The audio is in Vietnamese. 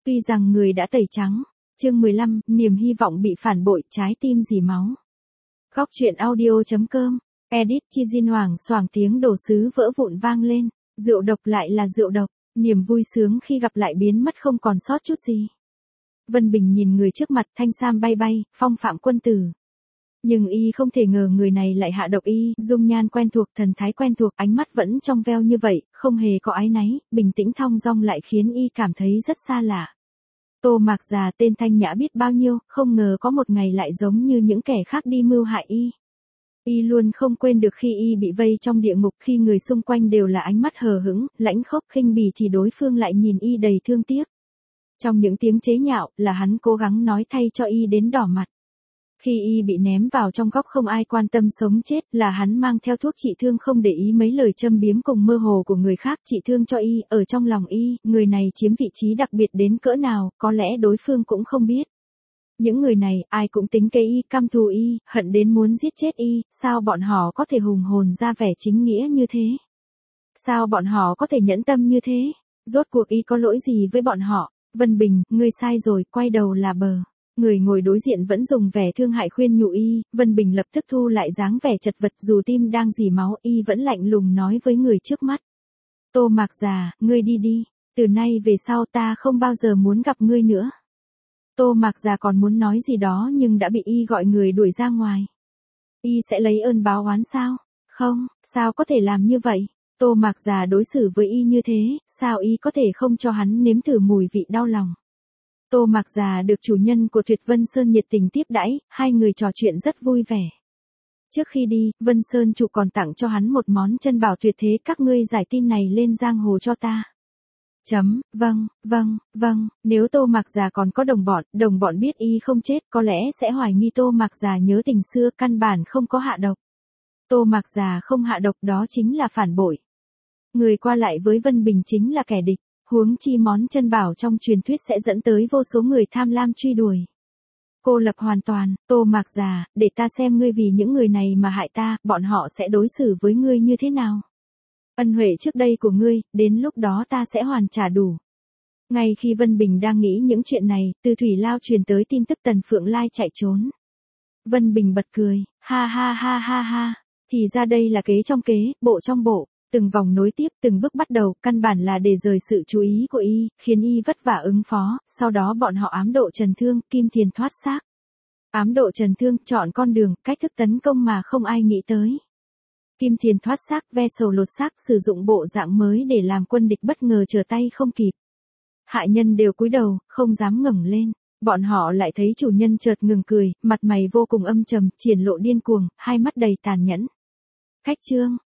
Tuy rằng người đã tẩy trắng. Chương 15, niềm hy vọng bị phản bội, trái tim dì máu. Góc truyện audio.com. Edit Chi Jin hoảng xoảng tiếng đồ sứ vỡ vụn vang lên. Rượu độc lại là rượu độc. Niềm vui sướng khi gặp lại biến mất không còn sót chút gì. Vân Bình nhìn người trước mặt, thanh sam bay bay, phong phạm quân tử. Nhưng y không thể ngờ người này lại hạ độc y, dung nhan quen thuộc, thần thái quen thuộc, ánh mắt vẫn trong veo như vậy, không hề có áy náy, bình tĩnh thong dong lại khiến y cảm thấy rất xa lạ. Tô Mạc già tên thanh nhã biết bao nhiêu, không ngờ có một ngày lại giống như những kẻ khác đi mưu hại y. Y luôn không quên được khi y bị vây trong địa ngục, khi người xung quanh đều là ánh mắt hờ hững, lãnh khốc khinh bỉ thì đối phương lại nhìn y đầy thương tiếc. Trong những tiếng chế nhạo, là hắn cố gắng nói thay cho y đến đỏ mặt. Khi y bị ném vào trong góc không ai quan tâm sống chết, là hắn mang theo thuốc trị thương không để ý mấy lời châm biếm cùng mơ hồ của người khác trị thương cho y, ở trong lòng y, người này chiếm vị trí đặc biệt đến cỡ nào, có lẽ đối phương cũng không biết. Những người này, ai cũng tính kế y, căm thù y, hận đến muốn giết chết y, sao bọn họ có thể hùng hồn ra vẻ chính nghĩa như thế? Sao bọn họ có thể nhẫn tâm như thế? Rốt cuộc y có lỗi gì với bọn họ? Vân Bình, ngươi sai rồi, quay đầu là bờ. Người ngồi đối diện vẫn dùng vẻ thương hại khuyên nhủ y, Vân Bình lập tức thu lại dáng vẻ chật vật, dù tim đang rỉ máu, y vẫn lạnh lùng nói với người trước mắt. Tô Mạc già, ngươi đi đi, từ nay về sau ta không bao giờ muốn gặp ngươi nữa. Tô Mạc già còn muốn nói gì đó nhưng đã bị y gọi người đuổi ra ngoài. Y sẽ lấy ơn báo oán sao? Không, sao có thể làm như vậy? Tô Mạc già đối xử với y như thế, sao y có thể không cho hắn nếm thử mùi vị đau lòng? Tô Mạc già được chủ nhân của Tuyệt Vân Sơn nhiệt tình tiếp đãi, hai người trò chuyện rất vui vẻ. Trước khi đi, Vân Sơn chủ còn tặng cho hắn một món chân bảo tuyệt thế, các ngươi giải tin này lên giang hồ cho ta. Vâng, nếu Tô Mạc già còn có đồng bọn biết y không chết, có lẽ sẽ hoài nghi Tô Mạc già nhớ tình xưa, căn bản không có hạ độc. Tô Mạc già không hạ độc, đó chính là phản bội. Người qua lại với Vân Bình chính là kẻ địch. Huống chi món chân bảo trong truyền thuyết sẽ dẫn tới vô số người tham lam truy đuổi. Cô lập hoàn toàn, Tô Mạc già, để ta xem ngươi vì những người này mà hại ta, bọn họ sẽ đối xử với ngươi như thế nào. Ân huệ trước đây của ngươi, đến lúc đó ta sẽ hoàn trả đủ. Ngay khi Vân Bình đang nghĩ những chuyện này, từ Thủy Lao truyền tới tin tức Tần Phượng Lai chạy trốn. Vân Bình bật cười, ha, thì ra đây là kế trong kế, bộ trong bộ. Từng vòng nối tiếp, từng bước bắt đầu, căn bản là để rời sự chú ý của y, khiến y vất vả ứng phó, sau đó bọn họ ám độ Trần Thương, Kim Thiền thoát xác. Ám độ Trần Thương, chọn con đường, cách thức tấn công mà không ai nghĩ tới. Kim Thiền thoát xác, ve sầu lột xác, sử dụng bộ dạng mới để làm quân địch bất ngờ trở tay không kịp. Hạ nhân đều cúi đầu, không dám ngẩng lên. Bọn họ lại thấy chủ nhân chợt ngừng cười, mặt mày vô cùng âm trầm, triển lộ điên cuồng, hai mắt đầy tàn nhẫn. Khách trương,